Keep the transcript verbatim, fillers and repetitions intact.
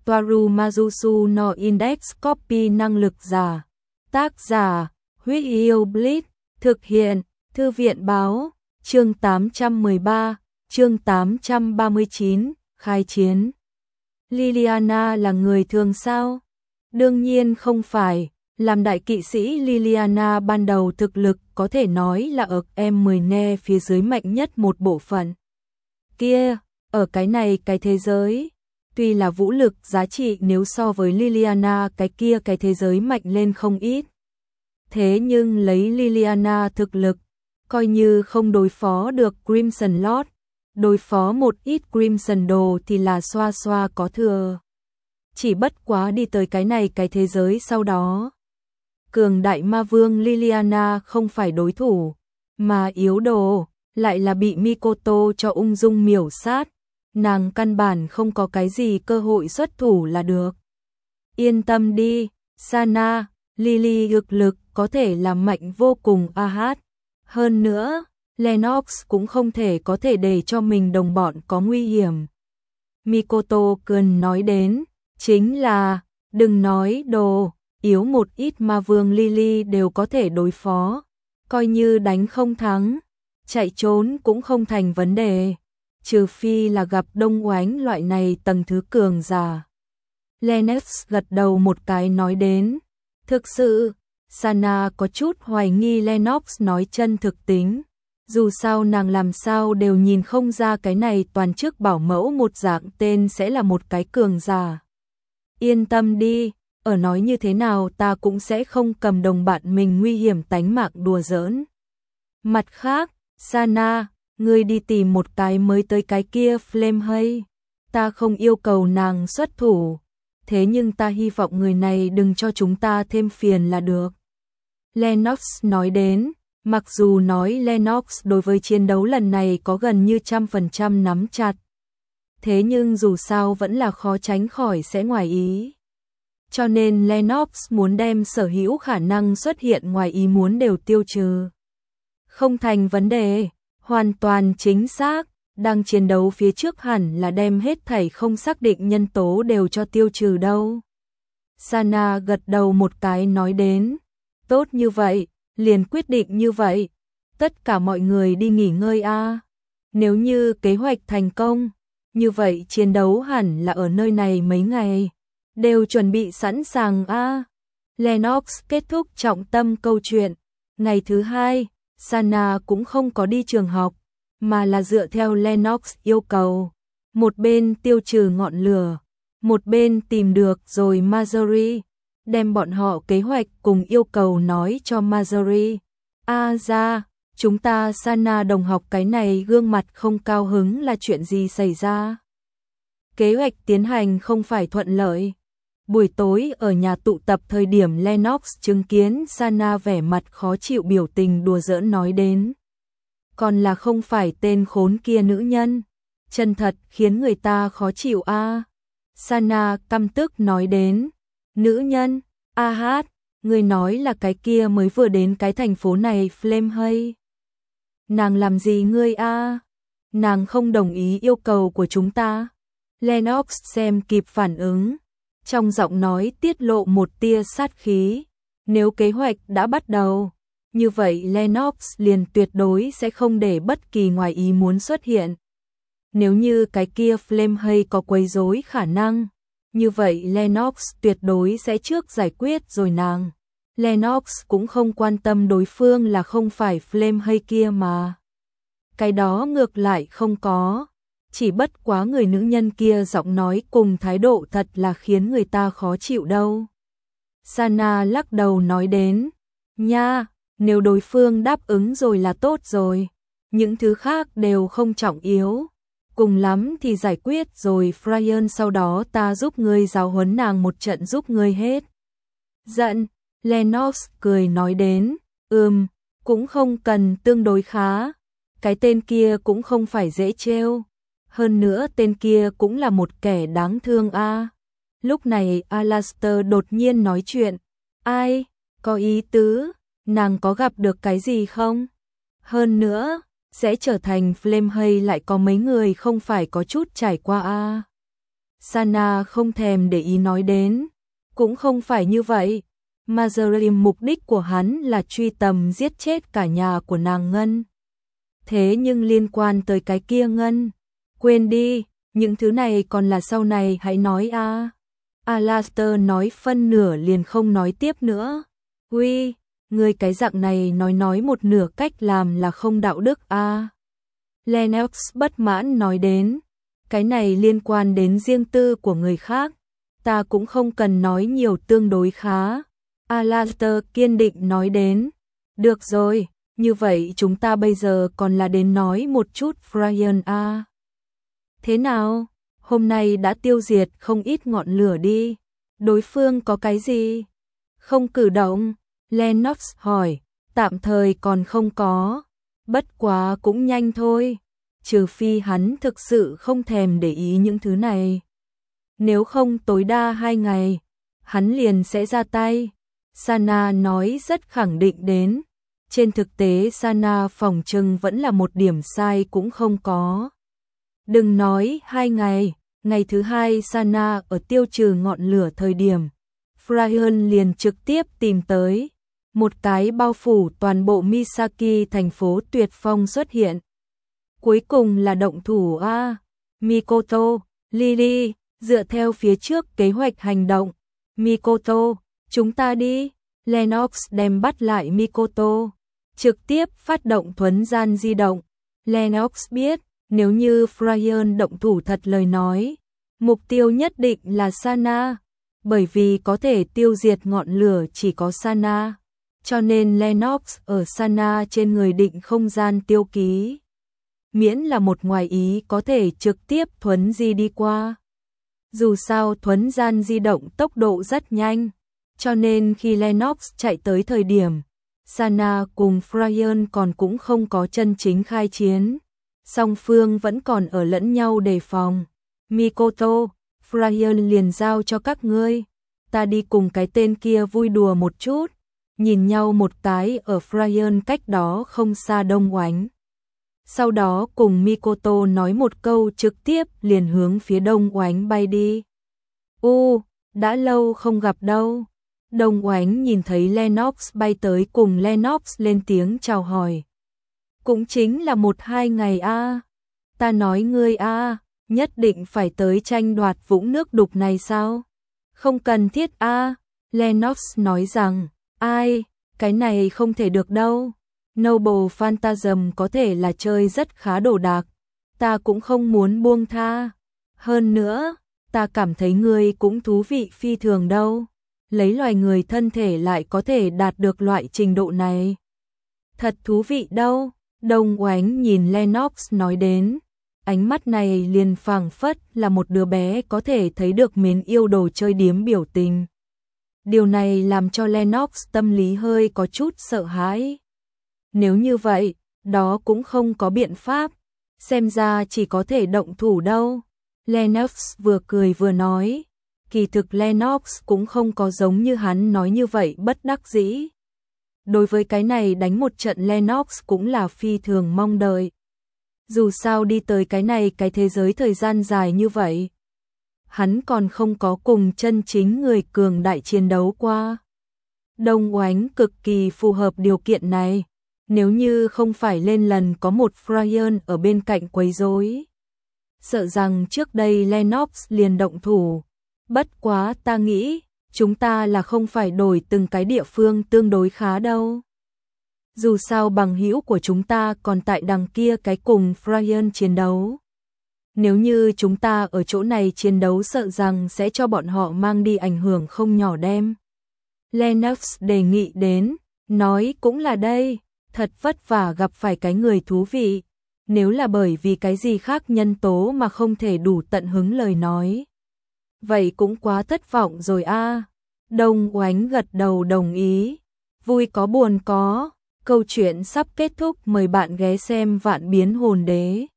Toaru Majusu no Index Copy năng lực giả. Tác giả, Huyết Yêu Blitz, thực hiện, Thư viện báo, chương tám trăm mười ba, chương tám trăm ba mươi chín, khai chiến. Liliana là người thường sao? Đương nhiên không phải, làm đại kỵ sĩ Liliana ban đầu thực lực có thể nói là ở em mười ne phía dưới mạnh nhất một bộ phận. Kia, ở cái này cái thế giới, tuy là vũ lực giá trị nếu so với Liliana cái kia cái thế giới mạnh lên không ít. Thế nhưng lấy Liliana thực lực, coi như không đối phó được Crimson Lord, đối phó một ít Crimson đồ thì là xoa xoa có thừa. Chỉ bất quá đi tới cái này cái thế giới sau đó. Cường đại ma vương Liliana không phải đối thủ, mà yếu đồ, lại là bị Mikoto cho ung dung miểu sát. Nàng căn bản không có cái gì cơ hội xuất thủ là được. Yên tâm đi, Sana, Lily thực lực có thể là mạnh vô cùng a hát. Hơn nữa, Lennox cũng không thể có thể để cho mình đồng bọn có nguy hiểm. Mikoto cười nói đến, chính là, đừng nói đồ, yếu một ít ma vương Lily đều có thể đối phó. Coi như đánh không thắng, chạy trốn cũng không thành vấn đề. Trừ phi là gặp Đông Oánh loại này tầng thứ cường giả. Lennox gật đầu một cái nói đến. Thực sự, Sana có chút hoài nghi Lennox nói chân thực tính. Dù sao nàng làm sao đều nhìn không ra cái này toàn chức bảo mẫu một dạng tên sẽ là một cái cường giả. Yên tâm đi, ở nói như thế nào ta cũng sẽ không cầm đồng bạn mình nguy hiểm tánh mạng đùa giỡn. Mặt khác, Sana, ngươi đi tìm một cái mới tới cái kia Flame hay. Ta không yêu cầu nàng xuất thủ, thế nhưng ta hy vọng người này đừng cho chúng ta thêm phiền là được. Lennox nói đến, mặc dù nói Lennox đối với chiến đấu lần này có gần như trăm phần trăm nắm chặt. Thế nhưng dù sao vẫn là khó tránh khỏi sẽ ngoài ý. Cho nên Lennox muốn đem sở hữu khả năng xuất hiện ngoài ý muốn đều tiêu trừ. Không thành vấn đề, hoàn toàn chính xác, đang chiến đấu phía trước hẳn là đem hết thảy không xác định nhân tố đều cho tiêu trừ đâu. Sana gật đầu một cái nói đến, tốt như vậy, liền quyết định như vậy, tất cả mọi người đi nghỉ ngơi a. Nếu như kế hoạch thành công, như vậy chiến đấu hẳn là ở nơi này mấy ngày, đều chuẩn bị sẵn sàng a. Lennox kết thúc trọng tâm câu chuyện, ngày thứ hai, Sana cũng không có đi trường học, mà là dựa theo Lennox yêu cầu, một bên tiêu trừ ngọn lửa, một bên tìm được rồi Marjorie, đem bọn họ kế hoạch cùng yêu cầu nói cho Marjorie. A ra, chúng ta Sana đồng học cái này gương mặt không cao hứng là chuyện gì xảy ra? Kế hoạch tiến hành không phải thuận lợi. Buổi tối ở nhà tụ tập thời điểm Lennox chứng kiến Sana vẻ mặt khó chịu biểu tình đùa giỡn nói đến. Còn là không phải tên khốn kia nữ nhân. Chân thật khiến người ta khó chịu a. À. Sana căm tức nói đến. Nữ nhân, a hát, người nói là cái kia mới vừa đến cái thành phố này Flame hay. Nàng làm gì ngươi a? À? Nàng không đồng ý yêu cầu của chúng ta. Lennox xem kịp phản ứng. Trong giọng nói tiết lộ một tia sát khí. Nếu kế hoạch đã bắt đầu, như vậy Lennox liền tuyệt đối sẽ không để bất kỳ ngoài ý muốn xuất hiện. Nếu như cái kia Flame hay có quấy rối khả năng, như vậy Lennox tuyệt đối sẽ trước giải quyết rồi nàng. Lennox cũng không quan tâm đối phương là không phải Flame hay kia mà. Cái đó ngược lại không có. Chỉ bất quá người nữ nhân kia giọng nói cùng thái độ thật là khiến người ta khó chịu đâu. Sana lắc đầu nói đến, nha, nếu đối phương đáp ứng rồi là tốt rồi, những thứ khác đều không trọng yếu, cùng lắm thì giải quyết rồi Fryan sau đó ta giúp ngươi giáo huấn nàng một trận giúp ngươi hết. Giận, Lennox cười nói đến, ừm, cũng không cần tương đối khá, cái tên kia cũng không phải dễ trêu. Hơn nữa tên kia cũng là một kẻ đáng thương a. À. Lúc này Alastair đột nhiên nói chuyện. Ai, có ý tứ, nàng có gặp được cái gì không? Hơn nữa, sẽ trở thành Flame hay lại có mấy người không phải có chút trải qua a. À. Sana không thèm để ý nói đến. Cũng không phải như vậy. Mazarin mục đích của hắn là truy tầm giết chết cả nhà của nàng Ngân. Thế nhưng liên quan tới cái kia Ngân. Quên đi, những thứ này còn là sau này hãy nói a. À. Alastair nói phân nửa liền không nói tiếp nữa. Uy, người cái dạng này nói nói một nửa cách làm là không đạo đức a. À. Lennox bất mãn nói đến. Cái này liên quan đến riêng tư của người khác. Ta cũng không cần nói nhiều, tương đối khá. Alastair kiên định nói đến. Được rồi, như vậy chúng ta bây giờ còn là đến nói một chút Brian a. À. Thế nào? Hôm nay đã tiêu diệt không ít ngọn lửa đi. Đối phương có cái gì? Không cử động? Lennox hỏi. Tạm thời còn không có. Bất quá cũng nhanh thôi. Trừ phi hắn thực sự không thèm để ý những thứ này. Nếu không tối đa hai ngày, hắn liền sẽ ra tay. Sana nói rất khẳng định đến. Trên thực tế Sana phỏng chừng vẫn là một điểm sai cũng không có. Đừng nói hai ngày, ngày thứ hai Sana ở tiêu trừ ngọn lửa thời điểm. Brian liền trực tiếp tìm tới. Một cái bao phủ toàn bộ Misaki thành phố tuyệt phong xuất hiện. Cuối cùng là động thủ a. Mikoto, Lily, dựa theo phía trước kế hoạch hành động. Mikoto, chúng ta đi. Lennox đem bắt lại Mikoto. Trực tiếp phát động thuấn gian di động. Lennox biết, nếu như Brian động thủ thật lời nói, mục tiêu nhất định là Sana. Bởi vì có thể tiêu diệt ngọn lửa chỉ có Sana. Cho nên Lennox ở Sana trên người định không gian tiêu ký. Miễn là một ngoài ý có thể trực tiếp thuấn di đi qua. Dù sao thuấn gian di động tốc độ rất nhanh. Cho nên khi Lennox chạy tới thời điểm, Sana cùng Brian còn cũng không có chân chính khai chiến. Song phương vẫn còn ở lẫn nhau đề phòng. Mikoto, Brian liền giao cho các ngươi. Ta đi cùng cái tên kia vui đùa một chút. Nhìn nhau một cái ở Brian cách đó không xa Đông Oánh. Sau đó cùng Mikoto nói một câu trực tiếp liền hướng phía Đông Oánh bay đi. U, đã lâu không gặp đâu. Đông Oánh nhìn thấy Lennox bay tới cùng Lennox lên tiếng chào hỏi. Cũng chính là một hai ngày a. À. Ta nói ngươi a, à, nhất định phải tới tranh đoạt vũng nước đục này sao? Không cần thiết a. À. Lennox nói rằng, ai, cái này không thể được đâu. Noble Phantasm có thể là chơi rất khá đồ đạc. Ta cũng không muốn buông tha. Hơn nữa, ta cảm thấy ngươi cũng thú vị phi thường đâu. Lấy loài người thân thể lại có thể đạt được loại trình độ này. Thật thú vị đâu. Đông Oánh nhìn Lennox nói đến. Ánh mắt này liền phảng phất là một đứa bé có thể thấy được mến yêu đồ chơi điếm biểu tình. Điều này làm cho Lennox tâm lý hơi có chút sợ hãi. Nếu như vậy, đó cũng không có biện pháp. Xem ra chỉ có thể động thủ đâu. Lennox vừa cười vừa nói. Kỳ thực Lennox cũng không có giống như hắn nói như vậy bất đắc dĩ. Đối với cái này đánh một trận Lennox cũng là phi thường mong đợi. Dù sao đi tới cái này cái thế giới thời gian dài như vậy. Hắn còn không có cùng chân chính người cường đại chiến đấu qua. Đông Oánh cực kỳ phù hợp điều kiện này. Nếu như không phải lên lần có một Brian ở bên cạnh quấy rối, sợ rằng trước đây Lennox liền động thủ. Bất quá ta nghĩ, chúng ta là không phải đổi từng cái địa phương tương đối khá đâu. Dù sao bằng hữu của chúng ta còn tại đằng kia cái cùng Brian chiến đấu. Nếu như chúng ta ở chỗ này chiến đấu sợ rằng sẽ cho bọn họ mang đi ảnh hưởng không nhỏ đem. Lennox đề nghị đến, nói cũng là đây, thật vất vả gặp phải cái người thú vị. Nếu là bởi vì cái gì khác nhân tố mà không thể đủ tận hứng lời nói. Vậy cũng quá thất vọng rồi a. À. Đông Oánh gật đầu đồng ý. Vui có buồn có. Câu chuyện sắp kết thúc, mời bạn ghé xem Vạn Biến Hồn Đế.